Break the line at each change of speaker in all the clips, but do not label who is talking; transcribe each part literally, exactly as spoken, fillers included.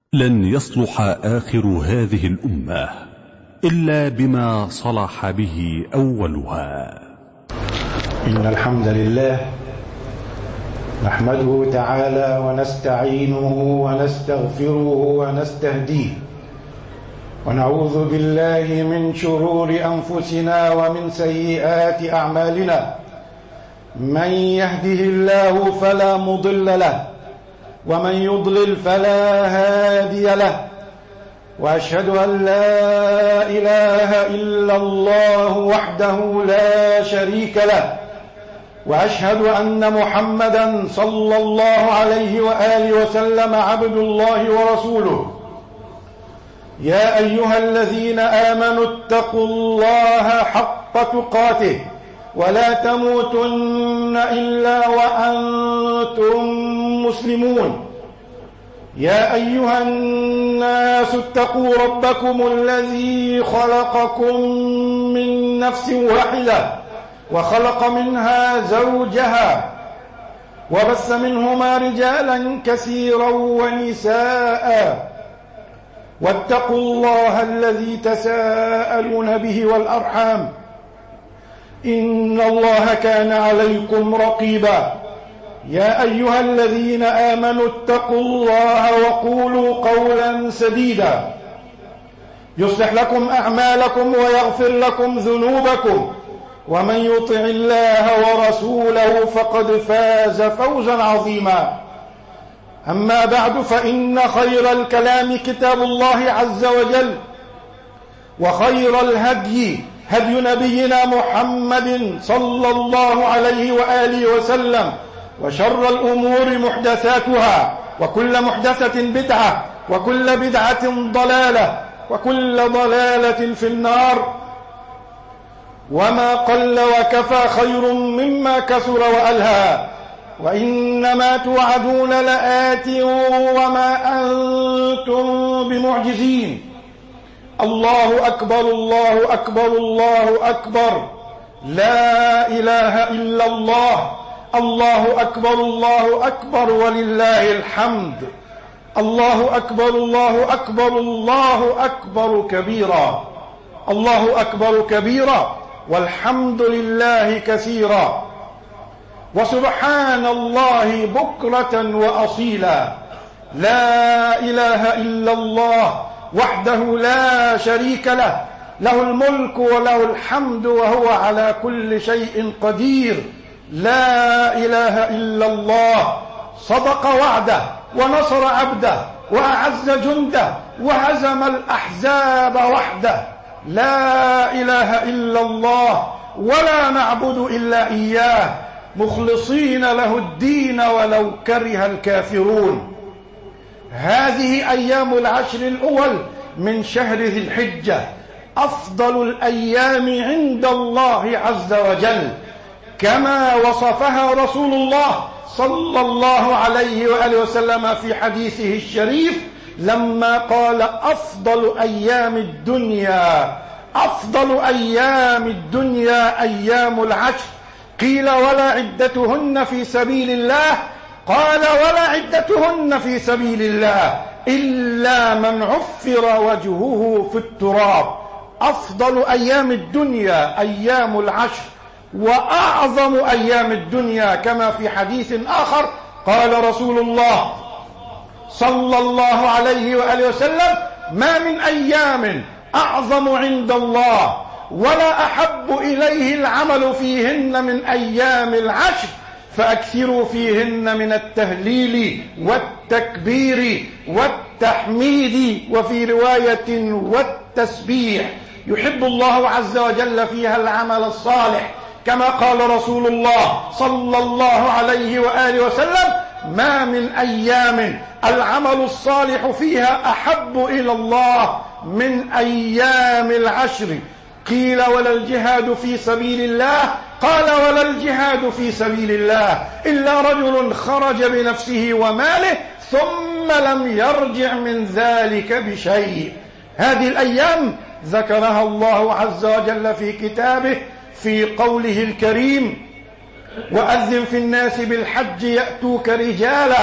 لن يصلح آخر هذه الأمة إلا بما صلح به أولها.
إن الحمد لله نحمده تعالى ونستعينه ونستغفره ونستهديه، ونعوذ بالله من شرور أنفسنا ومن سيئات أعمالنا. من يهده الله فلا مضل له، ومن يضلل فلا هادي له، وأشهد أن لا إله إلا الله وحده لا شريك له، وأشهد أن محمدا صلى الله عليه وآله وسلم عبد الله ورسوله. يا أيها الذين آمنوا اتقوا الله حق تقاته ولا تموتن إلا وأنتم مسلمون. يا أيها الناس اتقوا ربكم الذي خلقكم من نفس واحدة وخلق منها زوجها وبث منهما رجالا كثيرا ونساء، واتقوا الله الذي تساءلون به والأرحام إن الله كان عليكم رقيبا. يا أيها الذين آمنوا اتقوا الله وقولوا قولا سديدا يصلح لكم أعمالكم ويغفر لكم ذنوبكم، ومن يطع الله ورسوله فقد فاز فوزا عظيما. أما بعد، فإن خير الكلام كتاب الله عز وجل، وخير الهدي هدي نبينا محمد صلى الله عليه وآله وسلم، وشر الأمور محدثاتها، وكل محدثة بدعة، وكل بدعة ضلالة، وكل ضلالة في النار. وما قل وكفى خير مما كثر وألهى، وإنما توعدون لآت وما أنتم بمعجزين. الله أكبر الله أكبر الله أكبر، لا إله إلا الله. الله أكبر الله أكبر ولله الحمد. الله أكبر الله أكبر الله أكبر كبيرا. الله أكبر كبيرا والحمد لله كثيرا، وسبحان الله بكرة وأصيلا. لا إله إلا الله وحده لا شريك له، له الملك وله الحمد وهو على كل شيء قدير. لا إله إلا الله صدق وعده ونصر عبده وأعز جنده وهزم الأحزاب وحده. لا إله إلا الله ولا نعبد إلا إياه مخلصين له الدين ولو كره الكافرون. هذه أيام العشر الأول من شهر ذي الحجة أفضل الأيام عند الله عز وجل، كما وصفها رسول الله صلى الله عليه وآله وسلم في حديثه الشريف لما قال: أفضل أيام الدنيا أفضل أيام الدنيا أيام العشر. قيل: ولا عدتهن في سبيل الله؟ قال: ولا عدتهن في سبيل الله إلا من عفر وجهه في التراب. أفضل أيام الدنيا أيام العشر، وأعظم أيام الدنيا كما في حديث آخر قال رسول الله صلى الله عليه وآله وسلم: ما من أيام أعظم عند الله ولا أحب إليه العمل فيهن من أيام العشر، فأكثروا فيهن من التهليل والتكبير والتحميد، وفي رواية والتسبيح. يحب الله عز وجل فيها العمل الصالح، كما قال رسول الله صلى الله عليه وآله وسلم: ما من أيام العمل الصالح فيها أحب إلى الله من أيام العشر. قيل: ولا الجهاد في سبيل الله؟ قال: ولا الجهاد في سبيل الله إلا رجل خرج بنفسه وماله ثم لم يرجع من ذلك بشيء. هذه الأيام ذكرها الله عز وجل في كتابه في قوله الكريم: وأذن في الناس بالحج يأتوك رجالا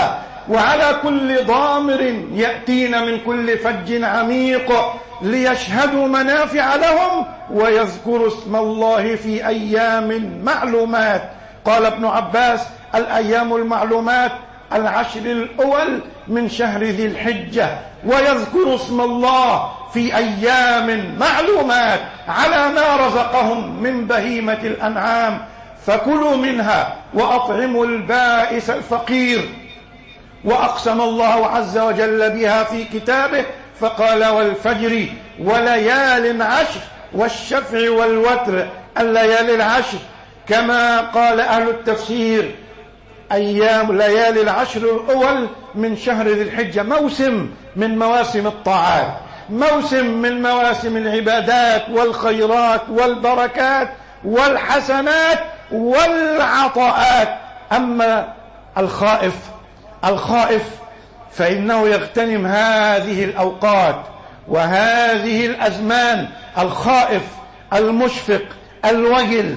وعلى كل ضامر يأتين من كل فج عميق ليشهدوا منافع لهم ويذكروا اسم الله في أيام معلومات. قال ابن عباس: الأيام المعلومات العشر الأول من شهر ذي الحجة، ويذكر اسم الله في أيام معلومات على ما رزقهم من بهيمة الأنعام، فكلوا منها وأطعموا البائس الفقير. وأقسم الله عز وجل بها في كتابه فقال: والفجر وليال عشر والشفع والوتر. الليالي العشر كما قال أهل التفسير أيام ليالي العشر الأول من شهر ذي الحجة، موسم من مواسم الطاعات، موسم من مواسم العبادات والخيرات والبركات والحسنات والعطاءات. أما الخائف الخائف فإنه يغتنم هذه الأوقات وهذه الأزمان. الخائف المشفق الوجل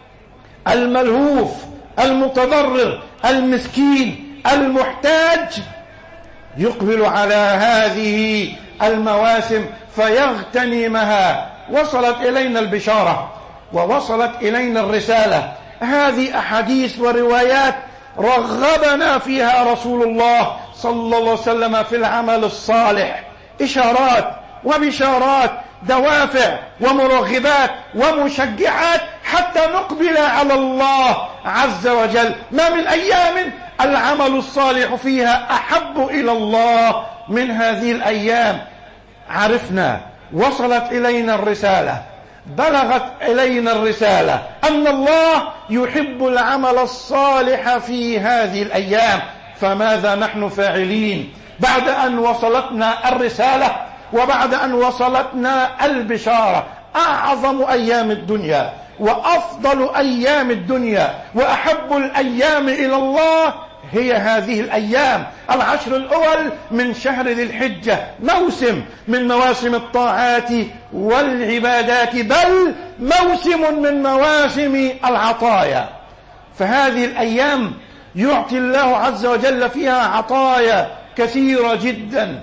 الملهوف المتضرر المسكين المحتاج يقبل على هذه المواسم فيغتنمها. وصلت إلينا البشارة ووصلت إلينا الرسالة، هذه أحاديث وروايات رغبنا فيها رسول الله صلى الله عليه وسلم في العمل الصالح، إشارات وبشارات، دوافع ومرغبات ومشجعات حتى نقبل على الله عز وجل. ما من أيام العمل الصالح فيها أحب إلى الله من هذه الأيام. عرفنا، وصلت إلينا الرسالة، بلغت إلينا الرسالة أن الله يحب العمل الصالح في هذه الأيام. فماذا نحن فاعلين بعد أن وصلتنا الرسالة وبعد أن وصلتنا البشارة؟ أعظم أيام الدنيا وأفضل أيام الدنيا وأحب الأيام إلى الله هي هذه الأيام العشر الأول من شهر ذي الحجة، موسم من مواسم الطاعات والعبادات، بل موسم من مواسم العطايا. فهذه الأيام يعطي الله عز وجل فيها عطايا كثيرة جدا،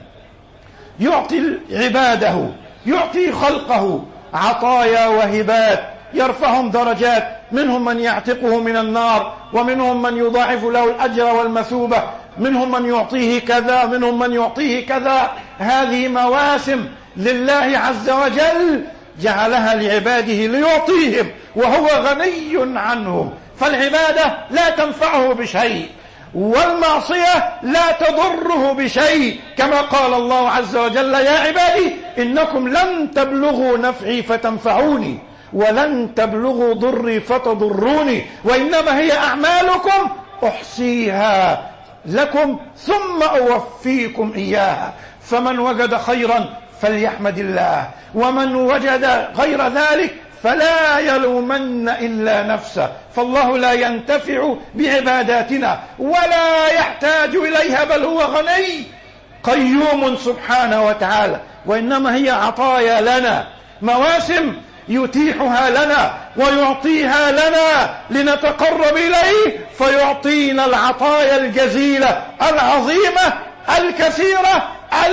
يعطي عباده، يعطي خلقه عطايا وهبات، يرفعهم درجات، منهم من يعتقه من النار، ومنهم من يضاعف له الأجر والمثوبة، منهم من يعطيه كذا، منهم من يعطيه كذا. هذه مواسم لله عز وجل جعلها لعباده ليعطيهم وهو غني عنهم. فالعبادة لا تنفعه بشيء والمعصية لا تضره بشيء، كما قال الله عز وجل: يا عبادي إنكم لن تبلغوا نفعي فتنفعوني ولن تبلغوا ضري فتضروني، وإنما هي أعمالكم أحصيها لكم ثم أوفيكم إياها. فمن وجد خيرا فليحمد الله، ومن وجد غير ذلك فلا يلومن إلا نفسه. فالله لا ينتفع بعباداتنا ولا يحتاج إليها، بل هو غني قيوم سبحانه وتعالى، وإنما هي عطايا لنا، مواسم يتيحها لنا ويعطيها لنا لنتقرب إليه فيعطينا العطايا الجزيلة العظيمة الكثيرة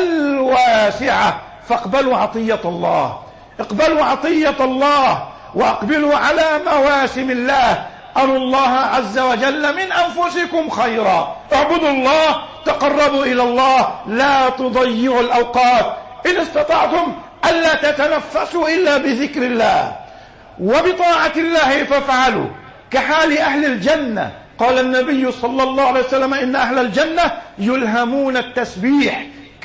الواسعة. فاقبلوا عطية الله، اقبلوا عطية الله واقبلوا على مواسم الله. أروا الله عز وجل من أنفسكم خيرا، اعبدوا الله، تقربوا إلى الله، لا تضيعوا الأوقات. إن استطعتم ألا تتنفسوا إلا بذكر الله وبطاعة الله فافعلوا، كحال أهل الجنة. قال النبي صلى الله عليه وسلم: إن أهل الجنة يلهمون التسبيح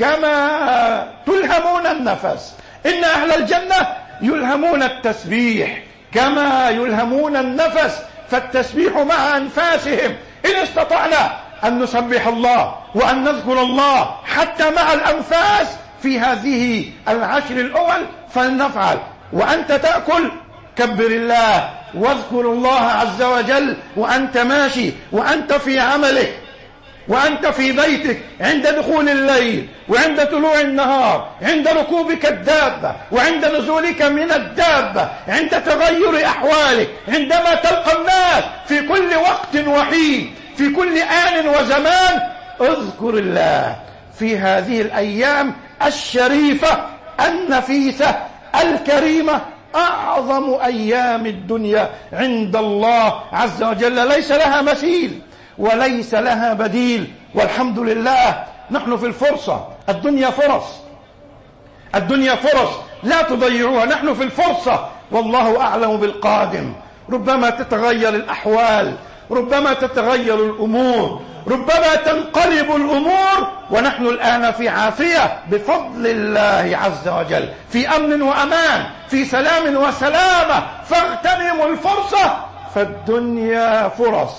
كما تلهمون النفس. إن أهل الجنة يلهمون التسبيح كما يلهمون النفس، فالتسبيح مع أنفاسهم. إن استطعنا أن نسبح الله وأن نذكر الله حتى مع الأنفاس في هذه العشر الأول فلنفعل. وأنت تأكل كبر الله واذكر الله عز وجل وأنت ماشي، وأنت في عملك، وأنت في بيتك، عند دخول الليل وعند طلوع النهار، عند ركوبك الدابة وعند نزولك من الدابة، عند تغير أحوالك، عندما تلقى الناس، في كل وقت وحين، في كل آن وزمان. اذكر الله في هذه الأيام الشريفة النفيسة الكريمة، أعظم أيام الدنيا عند الله عز وجل، ليس لها مثيل وليس لها بديل. والحمد لله نحن في الفرصة، الدنيا فرص، الدنيا فرص لا تضيعوها، نحن في الفرصة والله أعلم بالقادم. ربما تتغير الأحوال، ربما تتغير الأمور، ربما تنقلب الأمور، ونحن الآن في عافية بفضل الله عز وجل، في أمن وأمان، في سلام وسلامة، فاغتنموا الفرصة، فالدنيا فرص.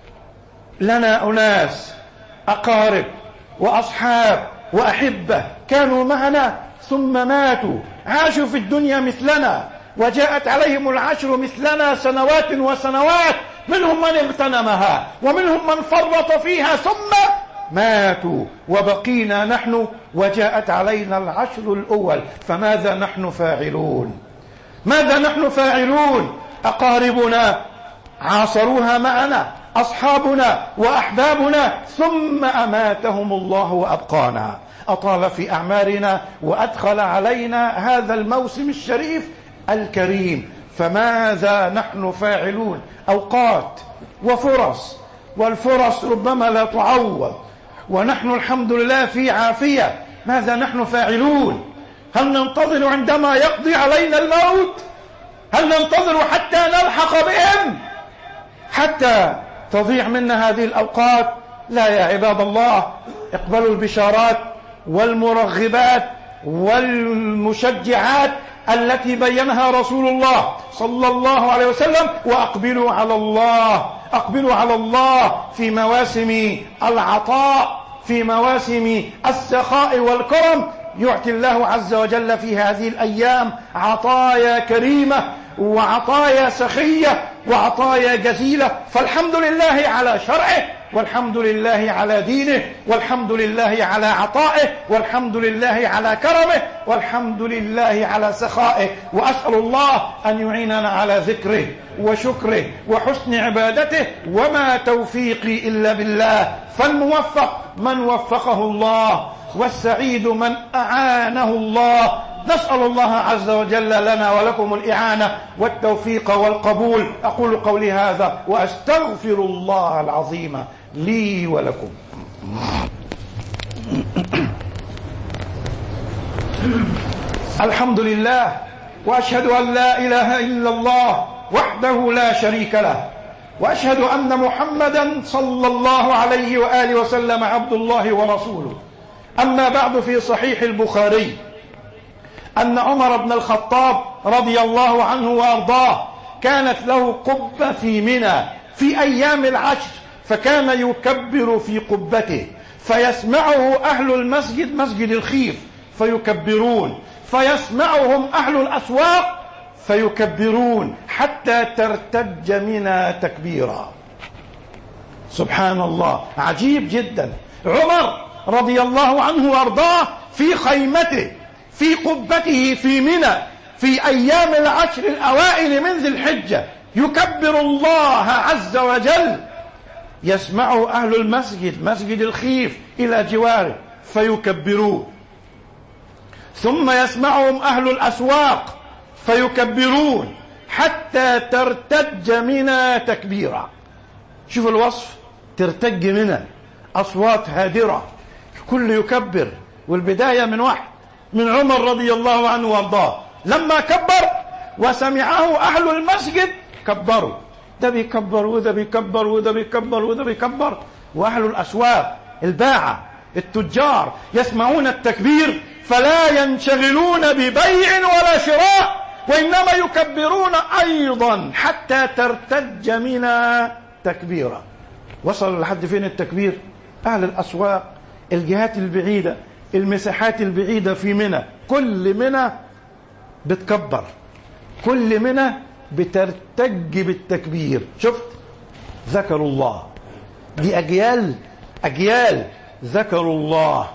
لنا أناس أقارب وأصحاب وأحبة كانوا معنا ثم ماتوا، عاشوا في الدنيا مثلنا وجاءت عليهم العشر مثلنا سنوات وسنوات، منهم من اغتنمها ومنهم من فرط فيها ثم ماتوا، وبقينا نحن وجاءت علينا العشر الأول. فماذا نحن فاعلون؟ ماذا نحن فاعلون؟ أقاربنا عاصروها معنا، أصحابنا وأحبابنا، ثم أماتهم الله وأبقانا، أطال في أعمارنا وأدخل علينا هذا الموسم الشريف الكريم. فماذا نحن فاعلون؟ أوقات وفرص، والفرص ربما لا تعوض، ونحن الحمد لله في عافية. ماذا نحن فاعلون؟ هل ننتظر عندما يقضي علينا الموت؟ هل ننتظر حتى نلحق بهم حتى تضيع منا هذه الأوقات؟ لا يا عباد الله، اقبلوا البشارات والمرغبات والمشجعات التي بينها رسول الله صلى الله عليه وسلم، وأقبلوا على الله، أقبلوا على الله في مواسم العطاء، في مواسم السخاء والكرم. يعطي الله عز وجل في هذه الأيام عطايا كريمة وعطايا سخية وعطايا جزيلة، فالحمد لله على شرعه، والحمد لله على دينه، والحمد لله على عطائه، والحمد لله على كرمه، والحمد لله على سخائه. وأسأل الله أن يعيننا على ذكره وشكره وحسن عبادته، وما توفيقي إلا بالله. فالموفق من وفقه الله، والسعيد من أعانه الله. نسأل الله عز وجل لنا ولكم الإعانة والتوفيق والقبول. أقول قولي هذا وأستغفر الله العظيم لي ولكم. الحمد لله، وأشهد أن لا إله إلا الله وحده لا شريك له، وأشهد أن محمدا صلى الله عليه وآله وسلم عبد الله ورسوله. أما بعد، في صحيح البخاري أن عمر بن الخطاب رضي الله عنه وأرضاه كانت له قبة في منى في أيام العشر، فكان يكبر في قبته فيسمعه أهل المسجد، مسجد الخيف، فيكبرون، فيسمعهم أهل الأسواق فيكبرون حتى ترتج منى تكبيرا. سبحان الله، عجيب جدا. عمر رضي الله عنه وارضاه في خيمته في قبته في منى في أيام العشر الأوائل من ذي الحجة يكبر الله عز وجل، يسمعه أهل المسجد، مسجد الخيف إلى جواره فيكبرون، ثم يسمعهم أهل الأسواق فيكبرون حتى ترتج منى تكبيرا. شوف الوصف، ترتج منى، أصوات هادرة، كل يكبر، والبداية من واحد من عمر رضي الله عنه وارضاه. لما كبر وسمعه أهل المسجد كبروا، ده بيكبر وده بيكبر وده بيكبر وده بيكبر، وأهل الأسواق الباعة التجار يسمعون التكبير فلا ينشغلون ببيع ولا شراء، وإنما يكبرون أيضا حتى ترتج منى تكبيرا. وصل لحد فين التكبير؟ أهل الأسواق، الجهات البعيدة، المساحات البعيدة في منى، كل منى بتكبر، كل منى بترتج بالتكبير. شفت؟ ذكروا الله، دي أجيال أجيال ذكروا الله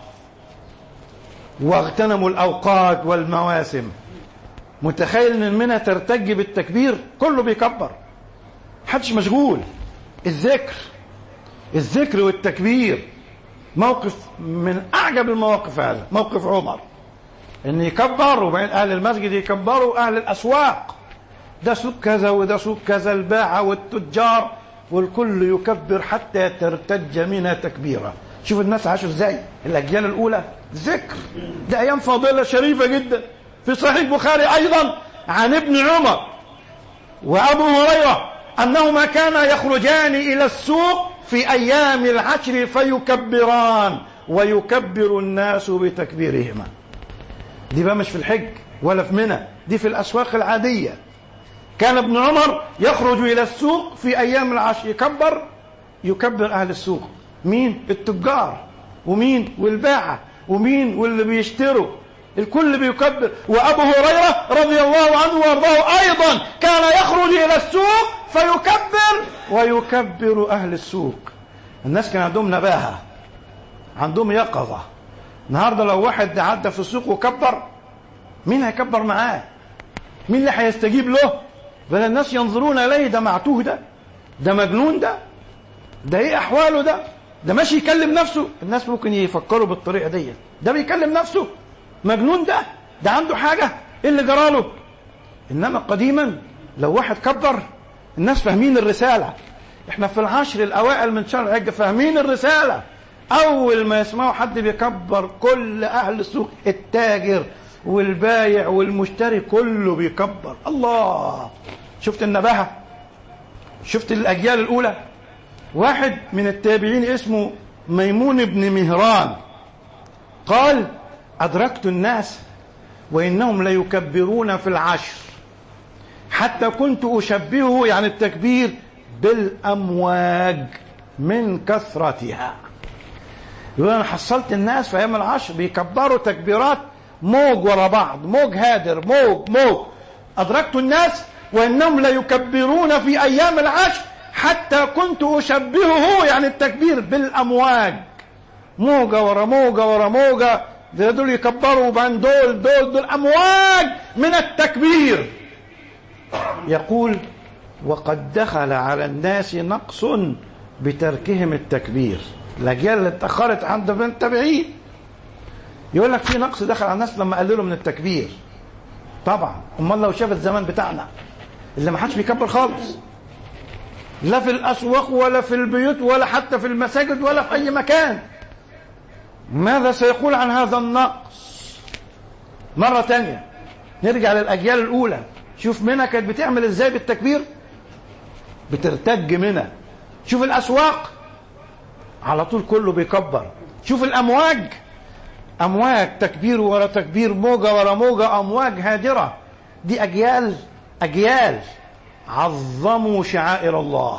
واغتنموا الأوقات والمواسم. متخيل ان المنى ترتج بالتكبير؟ كله بيكبر، محدش مشغول. الذكر الذكر والتكبير موقف من أعجب المواقف هذا موقف عمر، إن يكبر وبين أهل المسجد يكبروا أهل الأسواق، ده سوق كذا وده سوق كذا، الباعة والتجار والكل يكبر حتى ترتج منها تكبيرا. شوف الناس عاشوا ازاي الأجيال الأولى، ذكر ده أيام فاضلة شريفة جدا. في صحيح البخاري أيضا عن ابن عمر وأبو هريرة أنهما كانا يخرجان إلى السوق في أيام العشر فيكبران ويكبر الناس بتكبيرهما. دي بقى مش في الحج ولا في منى، دي في الأسواق العادية. كان ابن عمر يخرج إلى السوق في أيام العشر يكبر يكبر أهل السوق. مين؟ التجار، ومين؟ والباعة، ومين؟ واللي بيشتروا، الكل بيكبر. وأبو هريرة رضي الله عنه وارضاه أيضا كان يخرج إلى السوق فيكبر ويكبر أهل السوق. الناس كان عندهم نباهة، عندهم يقظة. النهاردة لو واحد عدى في السوق وكبر، مين هيكبر معاه؟ مين اللي هيستجيب له؟ بل الناس ينظرون إليه، ده معتوه، ده ده مجنون، ده ده ايه أحواله، ده ده ماشي يكلم نفسه. الناس ممكن يفكروا بالطريقة دي، ده بيكلم نفسه، مجنون، ده ده عنده حاجة، ايه اللي جراله؟ إنما قديما لو واحد كبر الناس فاهمين الرسالة. احنا في العشر الأوائل من شهر الحج فاهمين الرسالة. أول ما يسمعوا حد بيكبر كل أهل السوق، التاجر والبايع والمشتري كله بيكبر. الله، شفت النباهة، شفت الأجيال الأولى. واحد من التابعين اسمه ميمون بن مهران قال: أدركت الناس وإنهم ليكبرون في العشر حتى كنت أشبهه، يعني التكبير، بالأمواج من كثرتها. يقول أنا حصلت الناس في أيام العشر بيكبروا تكبيرات موج ورا بعض، موج هادر، موج موج. أدركت الناس وإنهم ليكبرون في أيام العشر حتى كنت أشبهه، يعني التكبير، بالأمواج، موجة ورا موجة ورا موجة، دول يكبروا بين دول دول دول أمواج من التكبير. يقول: وقد دخل على الناس نقص بتركهم التكبير. الأجيال اللي اتأخرت عند التابعين يقول لك في نقص دخل على الناس لما قللوا من التكبير. طبعا امال لو شاف الزمان بتاعنا اللي ما حدش بيكبر خالص، لا في الأسواق ولا في البيوت ولا حتى في المساجد ولا في أي مكان، ماذا سيقول عن هذا النقص؟ مرة تانية نرجع للأجيال الأولى. شوف منى كانت بتعمل ازاي بالتكبير، بترتج منى. شوف الأسواق على طول كله بيكبر. شوف الأمواج، أمواج، تكبير ورا تكبير، موجة ورا موجة، أمواج هادرة. دي أجيال أجيال عظموا شعائر الله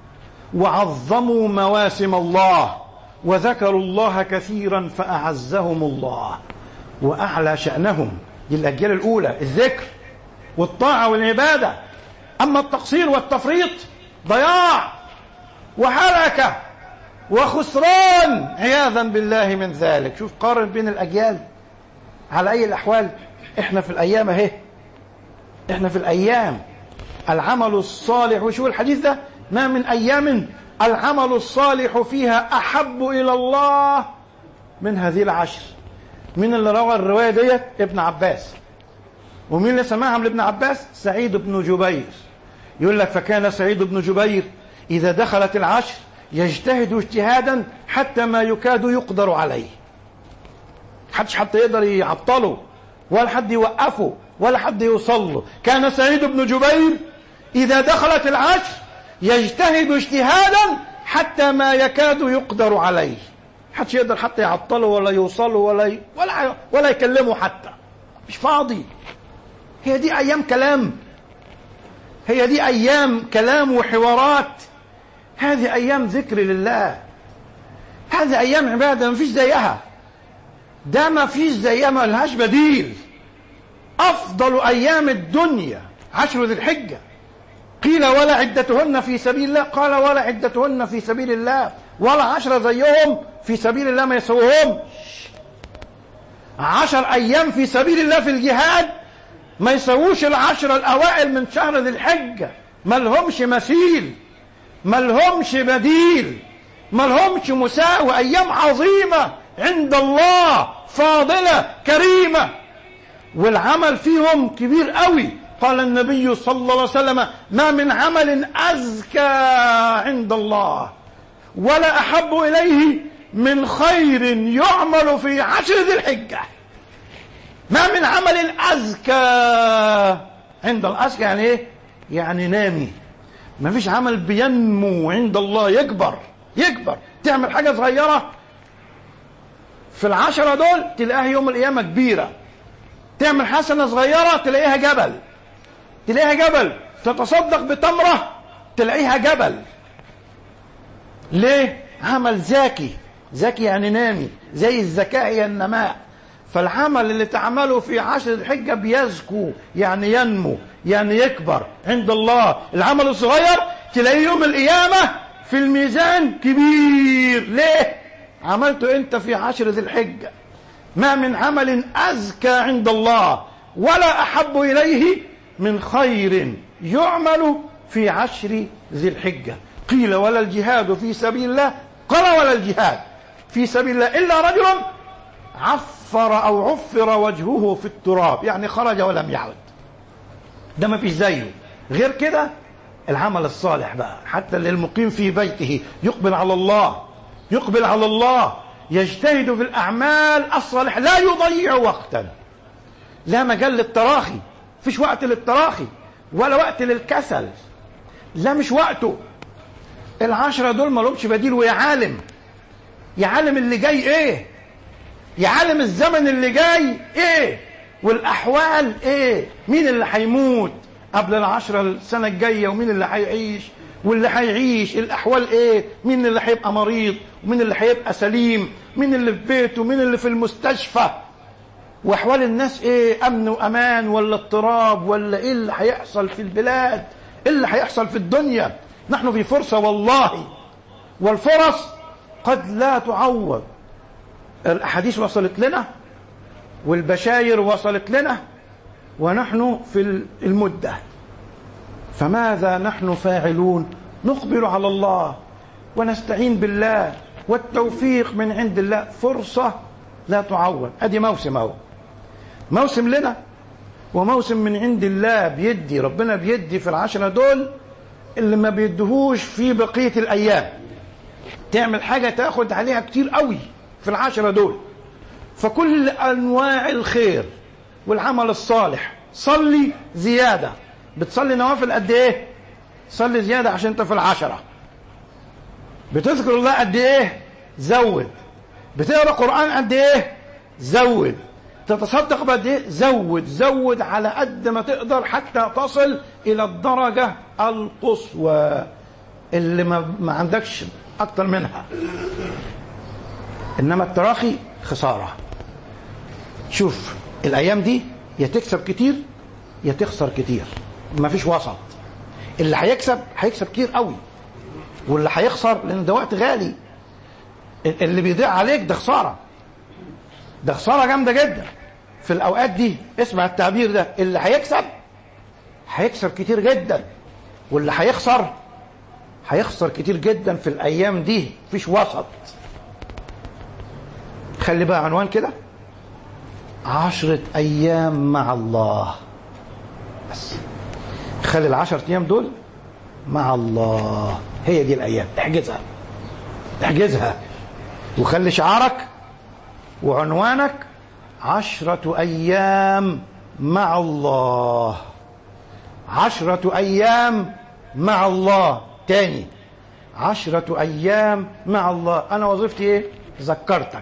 وعظموا مواسم الله وذكروا الله كثيرا فأعزهم الله وأعلى شأنهم. دي الأجيال الأولى، الذكر والطاعة والعبادة. أما التقصير والتفريط ضياع وهلكة وخسران عياذا بالله من ذلك. شوف قارن بين الأجيال. على أي الأحوال إحنا في الأيام اهي، إحنا في الأيام العمل الصالح. وشوف الحديث ده: ما من أيام العمل الصالح فيها أحب إلى الله من هذه العشر. مين اللي روى الرواية ديت؟ ابن عباس. ومين اللي سمعها من ابن عباس؟ سعيد بن جبير. يقول لك: فكان سعيد بن جبير إذا دخلت العشر يجتهد اجتهادا حتى ما يكاد يقدر عليه. حدش حتى يقدر يعطله ولا حد يوقفه ولا حد يوصل له. كان سعيد بن جبير إذا دخلت العشر يجتهد اجتهادا حتى ما يكاد يقدر عليه. حدش يقدر حتى يعطله ولا يوصله ولا ي... ولا ولا يكلمه حتى، مش فاضي. هي دي أيام كلام، هي دي أيام كلام وحوارات. هذه أيام ذكر لله، هذه أيام عبادة ما فيش زيها، ده ما فيش زيها، ما لهاش بديل. أفضل أيام الدنيا عشر ذي الحجة. قيل: ولا عدتهن في سبيل الله؟ قال: ولا عدتهن في سبيل الله، ولا عشر زيهم في سبيل الله ما يسوهم. عشر أيام في سبيل الله في الجهاد ما يسووش العشر الأوائل من شهر ذي الحجة. ما لهمش مثيل، ما لهمش بديل. ما لهمش مساوي، أيام عظيمة عند الله، فاضلة كريمة، والعمل فيهم كبير قوي. قال النبي صلى الله عليه وسلم: ما من عمل أزكى عند الله ولا أحب إليه من خير يعمل في عشر ذي الحجة. ما من عمل أزكى عند الله. أزكى يعني إيه؟ يعني نامي. ما فيش عمل بينمو عند الله، يكبر يكبر. تعمل حاجة صغيرة في العشرة دول تلاقيها يوم القيامة كبيرة. تعمل حسنة صغيرة تلاقيها جبل، تلاقيها جبل. تتصدق بتمرة تلاقيها جبل. ليه؟ عمل زاكي. زاكي يعني نامي، زي الزكاة هي النماء. فالعمل اللي تعمله في عشر الحجة بيزكو، يعني ينمو، يعني يكبر عند الله. العمل الصغير تلاقيه يوم القيامة في الميزان كبير. ليه؟ عملته انت في عشر ذي الحجة. ما من عمل أزكى عند الله ولا أحب إليه من خير يعمل في عشر ذي الحجة. قيل: ولا الجهاد في سبيل الله؟ قال: ولا الجهاد في سبيل الله إلا رجل عفر أو عفر وجهه في التراب، يعني خرج ولم يعد. ده ما فيش زيه. غير كده العمل الصالح بقى، حتى للمقيم في بيته يقبل على الله، يقبل على الله، يجتهد في الأعمال الصالحة، لا يضيع وقتا. لا مجال للتراخي، فيش وقت للتراخي ولا وقت للكسل. لا، مش وقته. العشرة دول ما لهمش بديل. ويا عالم، يا عالم اللي جاي ايه، يا عالم الزمن اللي جاي ايه، والاحوال ايه. مين اللي هيموت قبل العشرة السنة الجاية، ومين اللي هيعيش، واللي هيعيش الاحوال ايه. مين اللي هيبقى مريض، ومين اللي هيبقى سليم، مين اللي في بيته، ومين اللي في المستشفى، واحوال الناس ايه، امن وامان ولا اضطراب، ولا ايه اللي هيحصل في البلاد، ايه اللي هيحصل في الدنيا. نحن في فرصة والله، والفرص قد لا تعوض. الأحاديث وصلت لنا والبشاير وصلت لنا ونحن في المدة. فماذا نحن فاعلون؟ نقبل على الله ونستعين بالله، والتوفيق من عند الله. فرصة لا تعوض. أدي موسم أهو، موسم لنا وموسم من عند الله. بيدي ربنا، بيدي في العشرة دول اللي ما بيدهوش في بقية الأيام. تعمل حاجة تاخد عليها كتير قوي في العشرة دول. فكل أنواع الخير والعمل الصالح. صلي زيادة. بتصلي نوافل قد ايه؟ صلي زيادة عشان انت في العشرة. بتذكر الله قد ايه؟ زود. بتقرأ قرآن قد ايه؟ زود. تتصدق قد ايه؟ زود. زود على قد ما تقدر حتى تصل إلى الدرجة القصوى اللي ما, ما عندكش أكتر منها. إنما التراخي خسارة. شوف الأيام دي يا تكسب كتير يا تخسر كتير، ما فيش وسط. اللي هيكسب هيكسب كتير قوي، واللي هيخسر لأن ده وقت غالي. اللي بيضيع عليك ده خسارة، ده خسارة جامدة جدا في الأوقات دي. اسمع التعبير ده، اللي هيكسب هيكسب كتير جدا، واللي هيخسر هيخسر كتير جدا في الأيام دي. مفيش وسط. خلي بقى عنوان كده: عشرة أيام مع الله. بس خلي العشرة أيام دول مع الله، هي دي الأيام. احجزها احجزها وخلي شعارك وعنوانك: عشرة أيام مع الله. عشرة أيام مع الله. تاني، عشرة أيام مع الله. أنا وظيفتي إيه؟ ذكرتك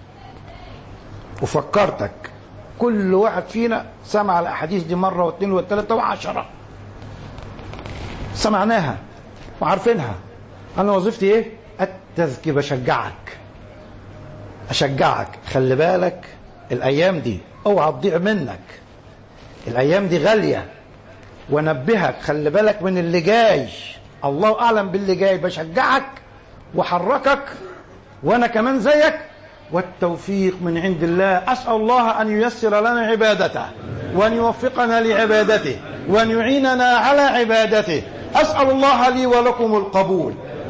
وفكرتك. كل واحد فينا سمع الأحاديث دي مرة واثنين وثلاثة وعشرة، سمعناها وعارفينها. أنا وظيفتي إيه؟ التذكير. بشجعك أشجعك. خلي بالك الأيام دي اوعى تضيع منك. الأيام دي غالية. ونبهك خلي بالك من اللي جاي. الله أعلم باللي جاي. بشجعك وحركك، وأنا كمان زيك، والتوفيق من عند الله. أسأل الله أن ييسر لنا عبادته، وأن يوفقنا لعبادته، وأن يعيننا على عبادته. أسأل الله لي ولكم القبول.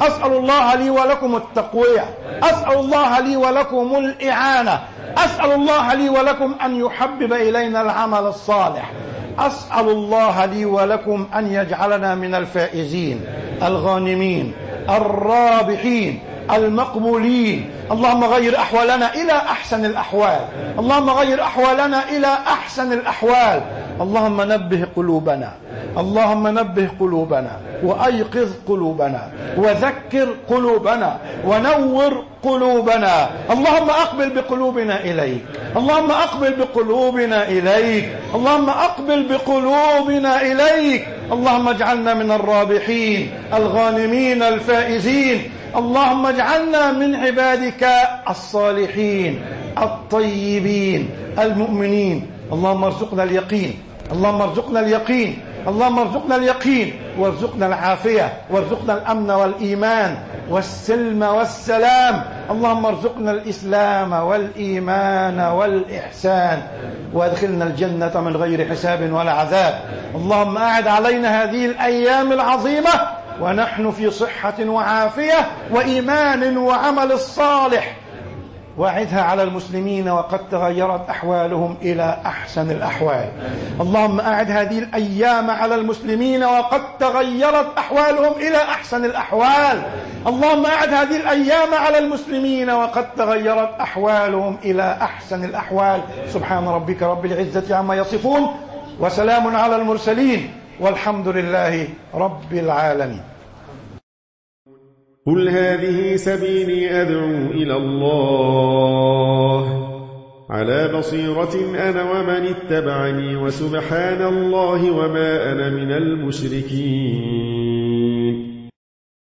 أسأل الله لي ولكم التقوية، أسأل الله لي ولكم الإعانة، أسأل الله لي ولكم أن يحبب إلينا العمل الصالح، أسأل الله لي ولكم أن يجعلنا من الفائزين الغانمين الرابحين المقبولين. اللهم غير أحوالنا إلى أحسن الأحوال، اللهم غير أحوالنا إلى أحسن الأحوال. اللهم نبه قلوبنا، اللهم نبه قلوبنا وأيقظ قلوبنا وذكر قلوبنا ونور قلوبنا. اللهم أقبل بقلوبنا إليك، اللهم أقبل بقلوبنا إليك، اللهم أقبل بقلوبنا إليك. اللهم اجعلنا من الرابحين الغانمين الفائزين. اللهم اجعلنا من عبادك الصالحين الطيبين المؤمنين. اللهم ارزقنا اليقين، اللهم ارزقنا اليقين، اللهم ارزقنا اليقين وارزقنا العافية وارزقنا الأمن والإيمان والسلم والسلام. اللهم ارزقنا الإسلام والإيمان والإحسان وادخلنا الجنة من غير حساب ولا عذاب. اللهم أعد علينا هذه الأيام العظيمة ونحن في صحة وعافية وإيمان وعمل الصالح، واعدها على المسلمين وقد تغيرت أحوالهم إلى أحسن الأحوال. اللهم أعد هذه الأيام على المسلمين وقد تغيرت أحوالهم إلى أحسن الأحوال. اللهم أعد هذه الأيام على المسلمين وقد تغيرت أحوالهم إلى أحسن الأحوال. سبحان ربك رب العزة عما يصفون وسلام على المرسلين والحمد لله رب العالمين.
قل هذه سبيلي أدعو إلى الله على بصيرة أنا ومن اتبعني وسبحان الله وما أنا من المشركين.